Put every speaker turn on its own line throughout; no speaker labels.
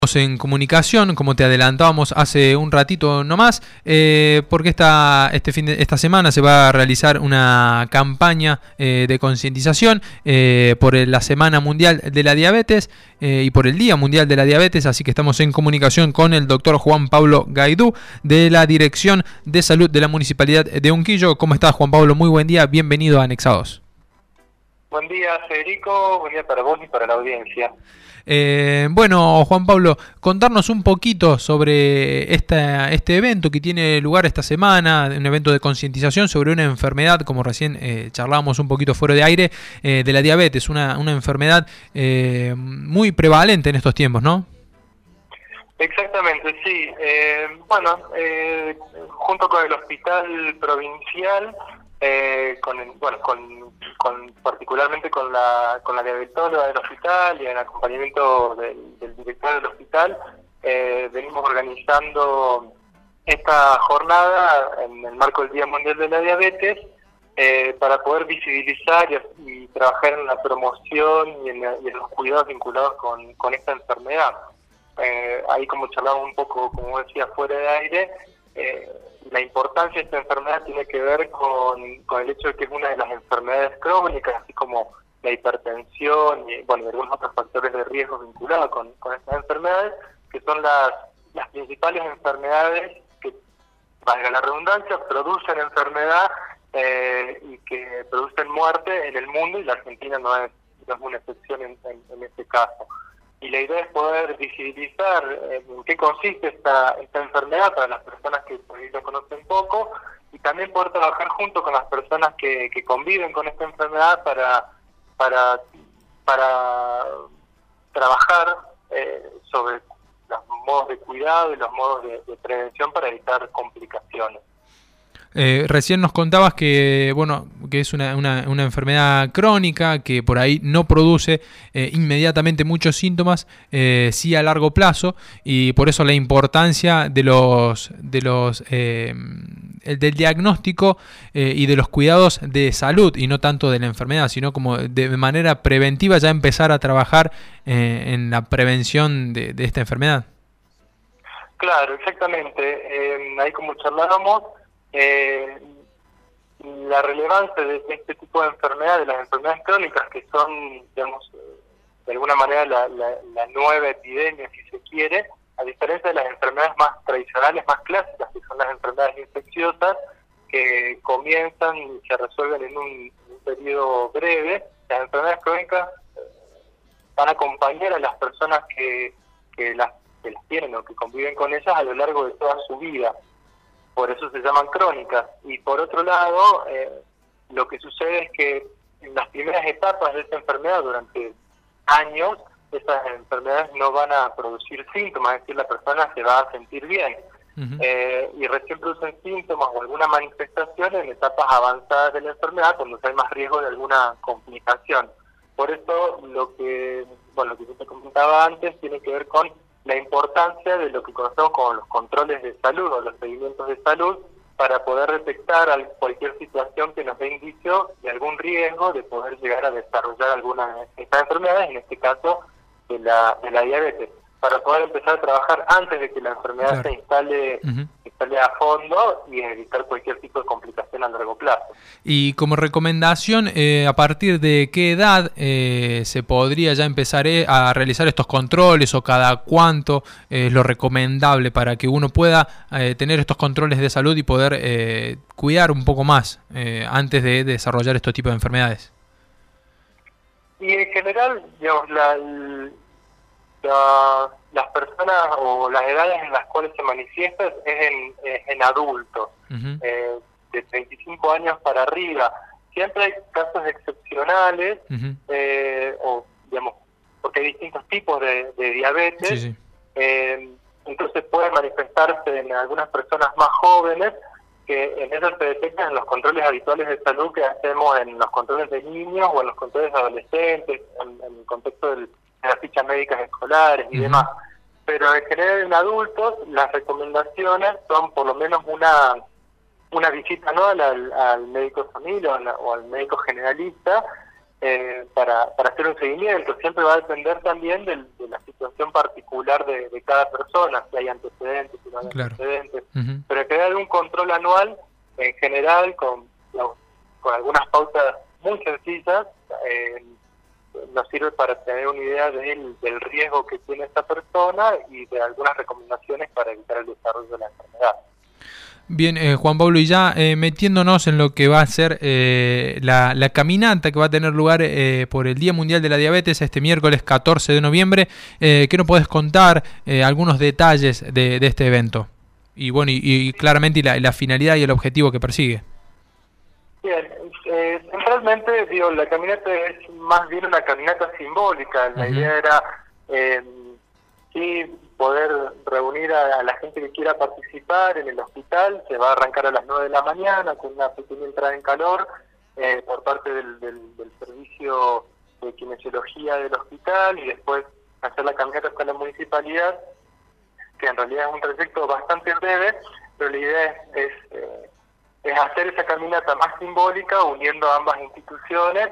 En comunicación, como te adelantábamos hace un ratito nomás, porque esta semana se va a realizar una campaña de concientización por la Semana Mundial de la Diabetes y por el Día Mundial de la Diabetes, así que estamos en comunicación con el doctor Juan Pablo Gaidú de la Dirección de Salud de la Municipalidad de Unquillo. ¿Cómo estás, Juan Pablo? Muy buen día, bienvenido a Anexados.
Buen día, Federico, buen día para vos y para la audiencia.
Bueno, Juan Pablo, contarnos un poquito sobre este evento que tiene lugar esta semana, un evento de concientización sobre una enfermedad, como recién charlábamos un poquito fuera de aire, de la diabetes, una enfermedad muy prevalente en estos tiempos, ¿no?
Exactamente, sí. Junto con el Hospital Provincial, particularmente con la diabetóloga del hospital y en acompañamiento del director del hospital, venimos organizando esta jornada en el marco del Día Mundial de la Diabetes para poder visibilizar y trabajar en la promoción y en los cuidados vinculados con esta enfermedad. Ahí, como charlamos un poco, como decía, fuera de aire, la importancia de esta enfermedad tiene que ver con el hecho de que es una de las enfermedades crónicas, así como la hipertensión y algunos otros factores de riesgo vinculados con estas enfermedades, que son las principales enfermedades que, valga la redundancia, producen enfermedad y que producen muerte en el mundo, y la Argentina no es una excepción en este caso. Y la idea es poder visibilizar en qué consiste esta enfermedad para las personas que por ahí lo conocen poco, y también poder trabajar junto con las personas que conviven con esta enfermedad para trabajar sobre los modos de cuidado y los modos de prevención para evitar complicaciones.
Recién nos contabas que es una enfermedad crónica que por ahí no produce inmediatamente muchos síntomas, sí a largo plazo, y por eso la importancia del diagnóstico y de los cuidados de salud, y no tanto de la enfermedad, sino como de manera preventiva ya empezar a trabajar en la prevención de esta enfermedad.
Claro, exactamente. Ahí, como charlábamos, la relevancia de este tipo de enfermedades, de las enfermedades crónicas, que son, digamos, de alguna manera la nueva epidemia, si se quiere, a diferencia de las enfermedades más tradicionales, más clásicas, que son las enfermedades infecciosas, que comienzan y se resuelven en un periodo breve. Las enfermedades crónicas van a acompañar a las personas que las tienen o que conviven con ellas a lo largo de toda su vida. Por eso se llaman crónicas. Y por otro lado, lo que sucede es que en las primeras etapas de esta enfermedad, durante años, estas enfermedades no van a producir síntomas, es decir, la persona se va a sentir bien. Y recién producen síntomas o alguna manifestación en etapas avanzadas de la enfermedad, cuando hay más riesgo de alguna complicación. Por eso lo que yo te comentaba antes tiene que ver con la importancia de lo que conocemos como los controles de salud o los seguimientos de salud, para poder detectar cualquier situación que nos dé indicio de algún riesgo de poder llegar a desarrollar alguna de estas enfermedades, en este caso de la diabetes, para poder empezar a trabajar antes de que la enfermedad se instale a fondo y evitar cualquier tipo de complicación a largo plazo.
Y como recomendación, ¿a partir de qué edad se podría ya empezar a realizar estos controles, o cada cuánto es lo recomendable para que uno pueda tener estos controles de salud y poder cuidar un poco más antes de desarrollar estos tipos de enfermedades?
Y en general, digamos, las personas o las edades en las cuales se manifiesta es en adultos, de 35 años para arriba. Siempre hay casos excepcionales, porque hay distintos tipos de diabetes. Entonces puede manifestarse en algunas personas más jóvenes, que en eso se detectan en los controles habituales de salud que hacemos en los controles de niños o en los controles de adolescentes, en el contexto de las fichas médicas escolares y demás. Pero en general en adultos las recomendaciones son por lo menos una visita anual al médico de familia o al médico generalista, para hacer un seguimiento. Siempre va a depender también de la situación particular de cada persona, si hay antecedentes, si no hay antecedentes, pero que haya un control anual en general con algunas pautas muy sencillas, nos sirve para tener una idea del riesgo que tiene esta persona y de algunas recomendaciones para evitar el desarrollo de la enfermedad.
Bien, Juan Pablo, y ya metiéndonos en lo que va a ser la caminata que va a tener lugar por el Día Mundial de la Diabetes este miércoles 14 de noviembre, ¿qué nos podés contar algunos detalles de este evento? Y bueno, y claramente la finalidad y el objetivo que persigue.
Bien, centralmente, la caminata es más bien una caminata simbólica. La idea era sí poder reunir a la gente que quiera participar en el hospital. Se va a arrancar a las 9 de la mañana con una pequeña entrada en calor por parte del servicio de kinesiología del hospital, y después hacer la caminata hasta la municipalidad, que en realidad es un trayecto bastante breve, pero la idea es hacer esa caminata más simbólica uniendo a ambas instituciones.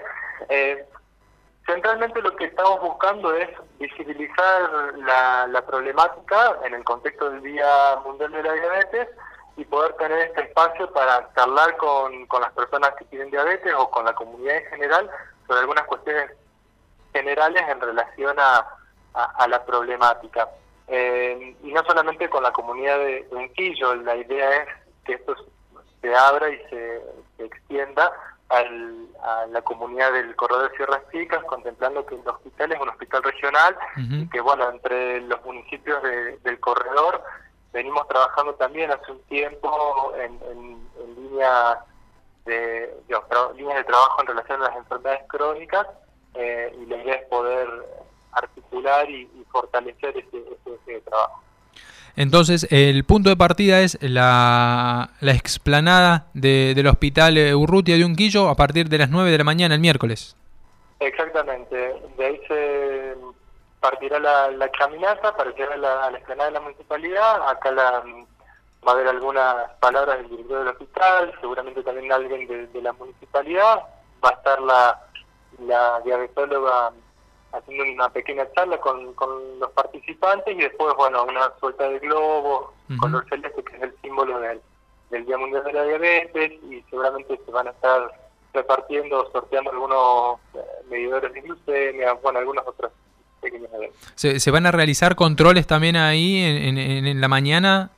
Centralmente lo que estamos buscando es visibilizar la problemática en el contexto del Día Mundial de la Diabetes y poder tener este espacio para charlar con las personas que tienen diabetes o con la comunidad en general sobre algunas cuestiones generales en relación a la problemática. Y no solamente con la comunidad de Unquillo, la idea es que esto se abra y se extienda a la comunidad del corredor de Sierras Chicas, contemplando que el hospital es un hospital regional y que, bueno, entre los municipios del corredor venimos trabajando también hace un tiempo en líneas de trabajo en relación a las enfermedades crónicas, y la idea es poder articular y fortalecer ese trabajo.
Entonces, el punto de partida es la explanada del Hospital Urrutia de Unquillo a partir de las 9 de la mañana el miércoles.
Exactamente. De ahí se partirá la caminata para llegar a la explanada de la municipalidad. Acá va a haber algunas palabras del director del hospital, seguramente también alguien de la municipalidad. Va a estar la diabetóloga haciendo una pequeña charla con los participantes, y después, bueno, una suelta de globos, color celeste, que es el símbolo del Día Mundial de la Diabetes, y seguramente se van a estar sorteando algunos medidores de glucemia, bueno, algunos otros pequeños eventos.
¿Se van a realizar controles también ahí en la mañana?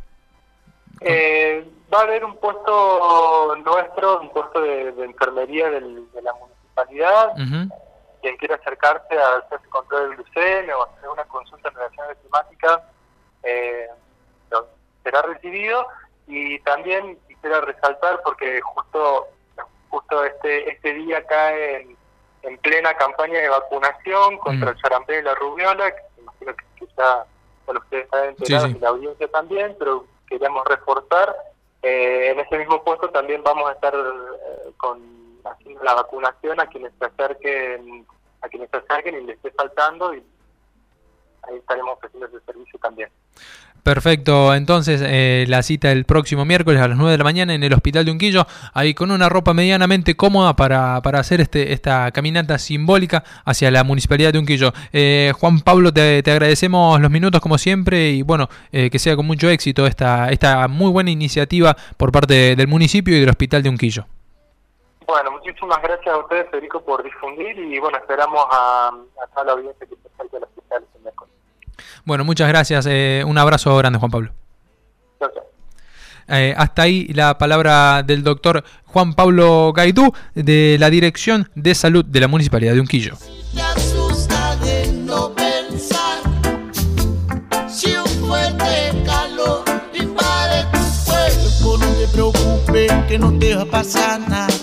Va a haber un puesto nuestro, un puesto de enfermería de la municipalidad. Quien quiera acercarse a hacerse control de glucemia o hacer una consulta en relación a la temática será recibido. Y también quisiera resaltar, porque justo este día cae en plena campaña de vacunación contra el sarampión y la rubiola, que imagino que quizá, bueno, ustedes están enterados, y la audiencia también, pero queríamos reforzar. En ese mismo puesto también vamos a estar haciendo la vacunación a quienes se acerquen y les esté faltando, y ahí estaremos ofreciendo ese servicio también.
Perfecto, entonces la cita el próximo miércoles a las 9 de la mañana en el Hospital de Unquillo, ahí con una ropa medianamente cómoda para hacer esta caminata simbólica hacia la Municipalidad de Unquillo. Juan Pablo, te agradecemos los minutos como siempre, y bueno, que sea con mucho éxito esta muy buena iniciativa por parte del municipio y del Hospital de Unquillo.
Bueno, muchísimas gracias a ustedes, Federico, por difundir, y bueno, esperamos a toda la audiencia que se acerque al hospital el miércoles.
Bueno, muchas gracias. Un abrazo grande, Juan Pablo.
Gracias.
Hasta ahí la palabra del doctor Juan Pablo Gaidú, de la Dirección de Salud de la Municipalidad de Unquillo.
Te asusta de no pensar, si un fuerte calor invade tu cuerpo, no te preocupes que no te va a pasar nada.